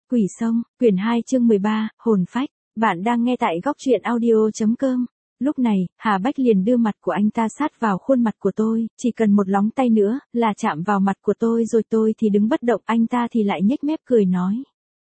Quỷ Sông, quyển 2 chương 13, hồn phách. Bạn đang nghe tại góc truyện audio.com. Lúc này, Hà Bách liền đưa mặt của anh ta sát vào khuôn mặt của tôi, chỉ cần một lóng tay nữa, là chạm vào mặt của tôi rồi tôi thì đứng bất động, anh ta thì lại nhếch mép cười nói.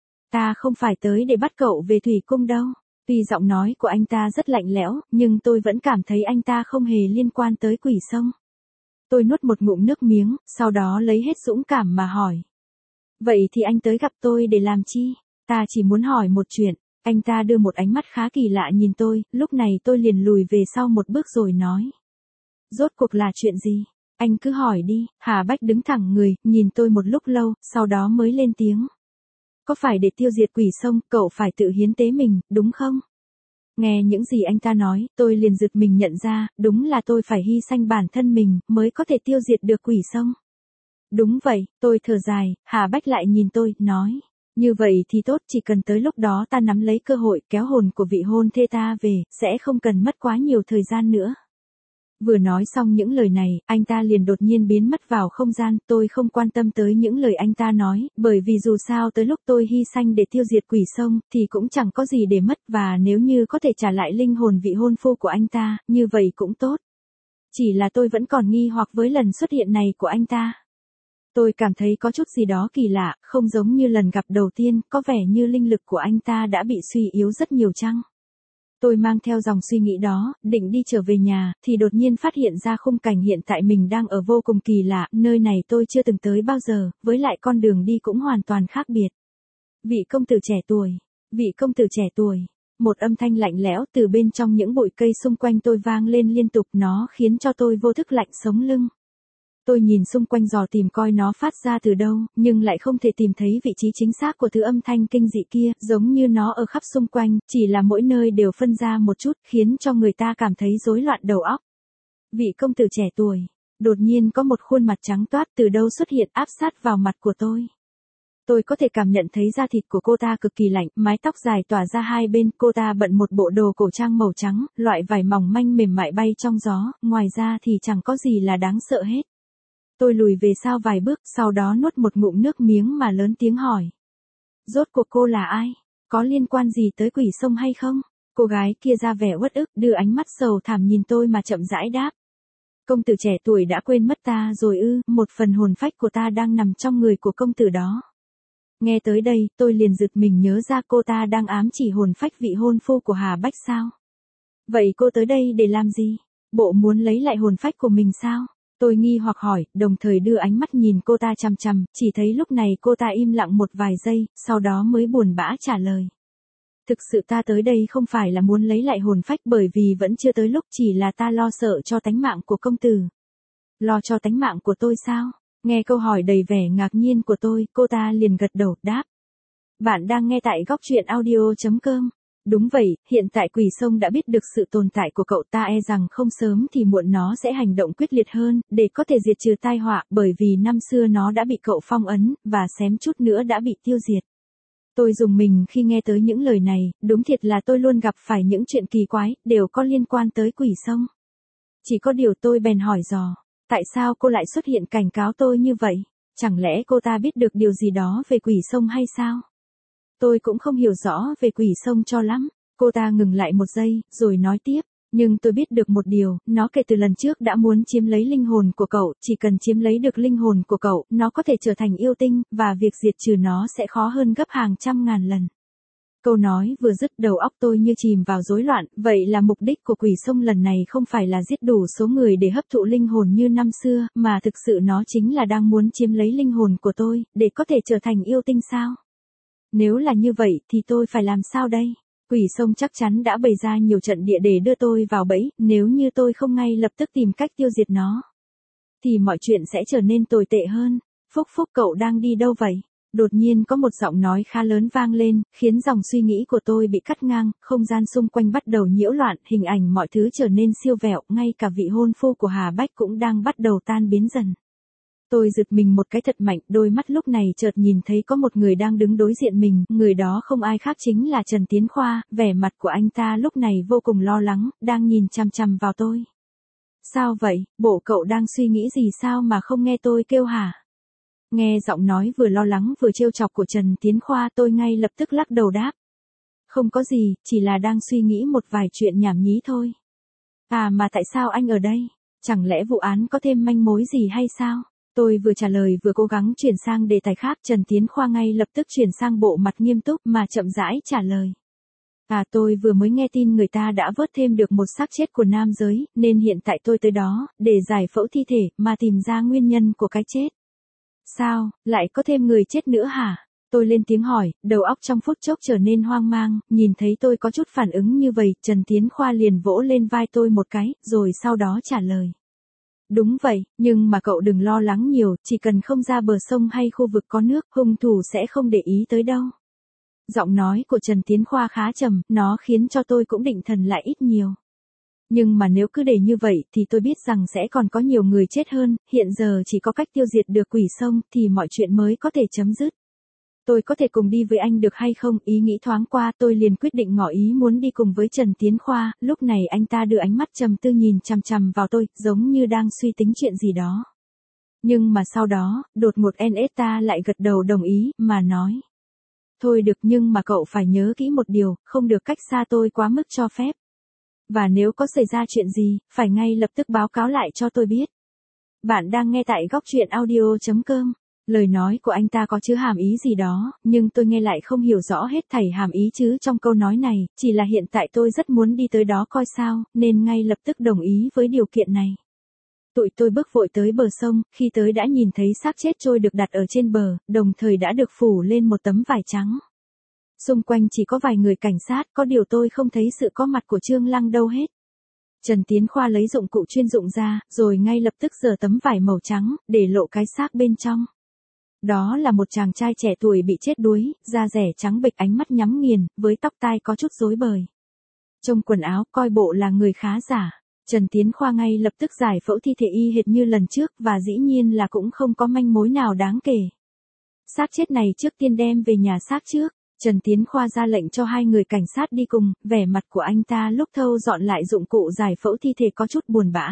Ta không phải tới để bắt cậu về thủy cung đâu. Tuy giọng nói của anh ta rất lạnh lẽo, nhưng tôi vẫn cảm thấy anh ta không hề liên quan tới Quỷ Sông. Tôi nuốt một ngụm nước miếng, sau đó lấy hết dũng cảm mà hỏi. Vậy thì anh tới gặp tôi để làm chi? Ta chỉ muốn hỏi một chuyện. Anh ta đưa một ánh mắt khá kỳ lạ nhìn tôi, lúc này tôi liền lùi về sau một bước rồi nói. Rốt cuộc là chuyện gì? Anh cứ hỏi đi. Hà Bách đứng thẳng người, nhìn tôi một lúc lâu, sau đó mới lên tiếng. Có phải để tiêu diệt Quỷ Sông, cậu phải tự hiến tế mình, đúng không? Nghe những gì anh ta nói, tôi liền giật mình nhận ra, đúng là tôi phải hy sinh bản thân mình, mới có thể tiêu diệt được Quỷ Sông. Đúng vậy, tôi thở dài, Hà Bách lại nhìn tôi, nói. Như vậy thì tốt, chỉ cần tới lúc đó ta nắm lấy cơ hội kéo hồn của vị hôn thê ta về, sẽ không cần mất quá nhiều thời gian nữa. Vừa nói xong những lời này, anh ta liền đột nhiên biến mất vào không gian, tôi không quan tâm tới những lời anh ta nói, bởi vì dù sao tới lúc tôi hy sinh để tiêu diệt Quỷ Sông, thì cũng chẳng có gì để mất, và nếu như có thể trả lại linh hồn vị hôn phu của anh ta, như vậy cũng tốt. Chỉ là tôi vẫn còn nghi hoặc với lần xuất hiện này của anh ta. Tôi cảm thấy có chút gì đó kỳ lạ, không giống như lần gặp đầu tiên, có vẻ như linh lực của anh ta đã bị suy yếu rất nhiều chăng? Tôi mang theo dòng suy nghĩ đó, định đi trở về nhà, thì đột nhiên phát hiện ra khung cảnh hiện tại mình đang ở vô cùng kỳ lạ, nơi này tôi chưa từng tới bao giờ, với lại con đường đi cũng hoàn toàn khác biệt. Vị công tử trẻ tuổi, vị công tử trẻ tuổi, một âm thanh lạnh lẽo từ bên trong những bụi cây xung quanh tôi vang lên liên tục, nó khiến cho tôi vô thức lạnh sống lưng. Tôi nhìn xung quanh dò tìm coi nó phát ra từ đâu, nhưng lại không thể tìm thấy vị trí chính xác của thứ âm thanh kinh dị kia, giống như nó ở khắp xung quanh, chỉ là mỗi nơi đều phân ra một chút, khiến cho người ta cảm thấy rối loạn đầu óc. Vị công tử trẻ tuổi, đột nhiên có một khuôn mặt trắng toát từ đâu xuất hiện áp sát vào mặt của tôi. Tôi có thể cảm nhận thấy da thịt của cô ta cực kỳ lạnh, mái tóc dài tỏa ra hai bên, cô ta bận một bộ đồ cổ trang màu trắng, loại vải mỏng manh mềm mại bay trong gió, ngoài ra thì chẳng có gì là đáng sợ hết. Tôi lùi về sau vài bước, sau đó nuốt một ngụm nước miếng mà lớn tiếng hỏi. Rốt cuộc cô là ai? Có liên quan gì tới Quỷ Sông hay không? Cô gái kia ra vẻ uất ức, đưa ánh mắt sầu thảm nhìn tôi mà chậm rãi đáp. Công tử trẻ tuổi đã quên mất ta rồi ư? Một phần hồn phách của ta đang nằm trong người của công tử đó. Nghe tới đây, tôi liền giật mình nhớ ra cô ta đang ám chỉ hồn phách vị hôn phu của Hà Bách sao? Vậy cô tới đây để làm gì? Bộ muốn lấy lại hồn phách của mình sao? Tôi nghi hoặc hỏi, đồng thời đưa ánh mắt nhìn cô ta chằm chằm, chỉ thấy lúc này cô ta im lặng một vài giây, sau đó mới buồn bã trả lời. Thực sự ta tới đây không phải là muốn lấy lại hồn phách, bởi vì vẫn chưa tới lúc, chỉ là ta lo sợ cho tánh mạng của công tử. Lo cho tánh mạng của tôi sao? Nghe câu hỏi đầy vẻ ngạc nhiên của tôi, cô ta liền gật đầu, đáp. Bạn đang nghe tại góc truyện audio.com. Đúng vậy, hiện tại Quỷ Sông đã biết được sự tồn tại của cậu, ta e rằng không sớm thì muộn nó sẽ hành động quyết liệt hơn, để có thể diệt trừ tai họa, bởi vì năm xưa nó đã bị cậu phong ấn, và xém chút nữa đã bị tiêu diệt. Tôi rùng mình khi nghe tới những lời này, đúng thiệt là tôi luôn gặp phải những chuyện kỳ quái, đều có liên quan tới Quỷ Sông. Chỉ có điều tôi bèn hỏi dò, tại sao cô lại xuất hiện cảnh cáo tôi như vậy? Chẳng lẽ cô ta biết được điều gì đó về Quỷ Sông hay sao? Tôi cũng không hiểu rõ về Quỷ Sông cho lắm. Cô ta ngừng lại một giây, rồi nói tiếp. Nhưng tôi biết được một điều, nó kể từ lần trước đã muốn chiếm lấy linh hồn của cậu, chỉ cần chiếm lấy được linh hồn của cậu, nó có thể trở thành yêu tinh, và việc diệt trừ nó sẽ khó hơn gấp hàng trăm ngàn lần. Câu nói vừa dứt, đầu óc tôi như chìm vào rối loạn, vậy là mục đích của Quỷ Sông lần này không phải là giết đủ số người để hấp thụ linh hồn như năm xưa, mà thực sự nó chính là đang muốn chiếm lấy linh hồn của tôi, để có thể trở thành yêu tinh sao? Nếu là như vậy thì tôi phải làm sao đây? Quỷ Sông chắc chắn đã bày ra nhiều trận địa để đưa tôi vào bẫy, nếu như tôi không ngay lập tức tìm cách tiêu diệt nó, thì mọi chuyện sẽ trở nên tồi tệ hơn. Phúc Phúc, cậu đang đi đâu vậy? Đột nhiên có một giọng nói khá lớn vang lên, khiến dòng suy nghĩ của tôi bị cắt ngang, không gian xung quanh bắt đầu nhiễu loạn, hình ảnh mọi thứ trở nên siêu vẹo, ngay cả vị hôn phu của Hà Bách cũng đang bắt đầu tan biến dần. Tôi giật mình một cái thật mạnh, đôi mắt lúc này chợt nhìn thấy có một người đang đứng đối diện mình, người đó không ai khác chính là Trần Tiến Khoa, vẻ mặt của anh ta lúc này vô cùng lo lắng, đang nhìn chằm chằm vào tôi. Sao vậy, bộ cậu đang suy nghĩ gì sao mà không nghe tôi kêu hả? Nghe giọng nói vừa lo lắng vừa trêu chọc của Trần Tiến Khoa, tôi ngay lập tức lắc đầu đáp. Không có gì, chỉ là đang suy nghĩ một vài chuyện nhảm nhí thôi. À mà tại sao anh ở đây? Chẳng lẽ vụ án có thêm manh mối gì hay sao? Tôi vừa trả lời vừa cố gắng chuyển sang đề tài khác, Trần Tiến Khoa ngay lập tức chuyển sang bộ mặt nghiêm túc mà chậm rãi trả lời. À tôi vừa mới nghe tin người ta đã vớt thêm được một xác chết của nam giới, nên hiện tại tôi tới đó, để giải phẫu thi thể, mà tìm ra nguyên nhân của cái chết. Sao, lại có thêm người chết nữa hả? Tôi lên tiếng hỏi, đầu óc trong phút chốc trở nên hoang mang, nhìn thấy tôi có chút phản ứng như vậy, Trần Tiến Khoa liền vỗ lên vai tôi một cái, rồi sau đó trả lời. Đúng vậy, nhưng mà cậu đừng lo lắng nhiều, chỉ cần không ra bờ sông hay khu vực có nước, hung thủ sẽ không để ý tới đâu. Giọng nói của Trần Tiến Khoa khá trầm, nó khiến cho tôi cũng định thần lại ít nhiều. Nhưng mà nếu cứ để như vậy thì tôi biết rằng sẽ còn có nhiều người chết hơn, hiện giờ chỉ có cách tiêu diệt được quỷ sông thì mọi chuyện mới có thể chấm dứt. Tôi có thể cùng đi với anh được hay không? Ý nghĩ thoáng qua tôi liền quyết định ngỏ ý muốn đi cùng với Trần Tiến Khoa, lúc này anh ta đưa ánh mắt trầm tư nhìn chằm chằm vào tôi, giống như đang suy tính chuyện gì đó. Nhưng mà sau đó, đột ngột ta lại gật đầu đồng ý, mà nói. Thôi được, nhưng mà cậu phải nhớ kỹ một điều, không được cách xa tôi quá mức cho phép. Và nếu có xảy ra chuyện gì, phải ngay lập tức báo cáo lại cho tôi biết. Bạn đang nghe tại góc truyện audio.com. Lời nói của anh ta có chứa hàm ý gì đó, nhưng tôi nghe lại không hiểu rõ hết thảy hàm ý chứ trong câu nói này, chỉ là hiện tại tôi rất muốn đi tới đó coi sao, nên ngay lập tức đồng ý với điều kiện này. Tụi tôi bước vội tới bờ sông, khi tới đã nhìn thấy xác chết trôi được đặt ở trên bờ, đồng thời đã được phủ lên một tấm vải trắng. Xung quanh chỉ có vài người cảnh sát, có điều tôi không thấy sự có mặt của Trương Lăng đâu hết. Trần Tiến Khoa lấy dụng cụ chuyên dụng ra, rồi ngay lập tức giở tấm vải màu trắng, để lộ cái xác bên trong. Đó là một chàng trai trẻ tuổi bị chết đuối, da rẻ trắng bệch, ánh mắt nhắm nghiền, với tóc tai có chút rối bời. Trông quần áo coi bộ là người khá giả. Trần Tiến Khoa ngay lập tức giải phẫu thi thể y hệt như lần trước và dĩ nhiên là cũng không có manh mối nào đáng kể. Xác chết này trước tiên đem về nhà xác trước. Trần Tiến Khoa ra lệnh cho hai người cảnh sát đi cùng, vẻ mặt của anh ta lúc thâu dọn lại dụng cụ giải phẫu thi thể có chút buồn bã.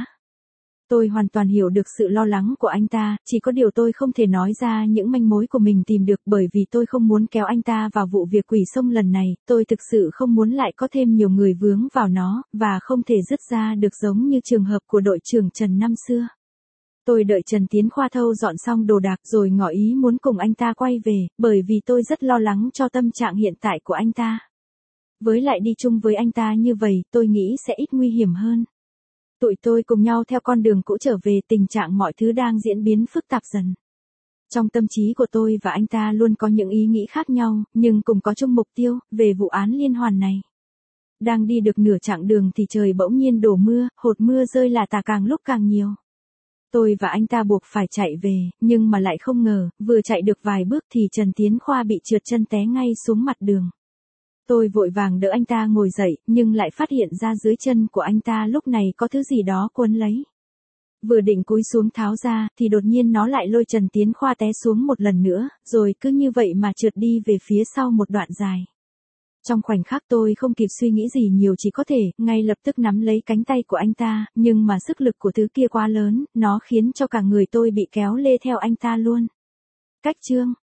Tôi hoàn toàn hiểu được sự lo lắng của anh ta, chỉ có điều tôi không thể nói ra những manh mối của mình tìm được bởi vì tôi không muốn kéo anh ta vào vụ việc quỷ sông lần này, tôi thực sự không muốn lại có thêm nhiều người vướng vào nó, và không thể dứt ra được giống như trường hợp của đội trưởng Trần năm xưa. Tôi đợi Trần Tiến Khoa thâu dọn xong đồ đạc rồi ngỏ ý muốn cùng anh ta quay về, bởi vì tôi rất lo lắng cho tâm trạng hiện tại của anh ta. Với lại đi chung với anh ta như vậy, tôi nghĩ sẽ ít nguy hiểm hơn. Tụi tôi cùng nhau theo con đường cũ trở về, tình trạng mọi thứ đang diễn biến phức tạp dần. Trong tâm trí của tôi và anh ta luôn có những ý nghĩ khác nhau, nhưng cùng có chung mục tiêu, về vụ án liên hoàn này. Đang đi được nửa chặng đường thì trời bỗng nhiên đổ mưa, hột mưa rơi lả tả càng lúc càng nhiều. Tôi và anh ta buộc phải chạy về, nhưng mà lại không ngờ, vừa chạy được vài bước thì Trần Tiến Khoa bị trượt chân té ngay xuống mặt đường. Tôi vội vàng đỡ anh ta ngồi dậy, nhưng lại phát hiện ra dưới chân của anh ta lúc này có thứ gì đó quấn lấy. Vừa định cúi xuống tháo ra, thì đột nhiên nó lại lôi Trần Tiến Khoa té xuống một lần nữa, rồi cứ như vậy mà trượt đi về phía sau một đoạn dài. Trong khoảnh khắc tôi không kịp suy nghĩ gì nhiều, chỉ có thể ngay lập tức nắm lấy cánh tay của anh ta, nhưng mà sức lực của thứ kia quá lớn, nó khiến cho cả người tôi bị kéo lê theo anh ta luôn. Cách chương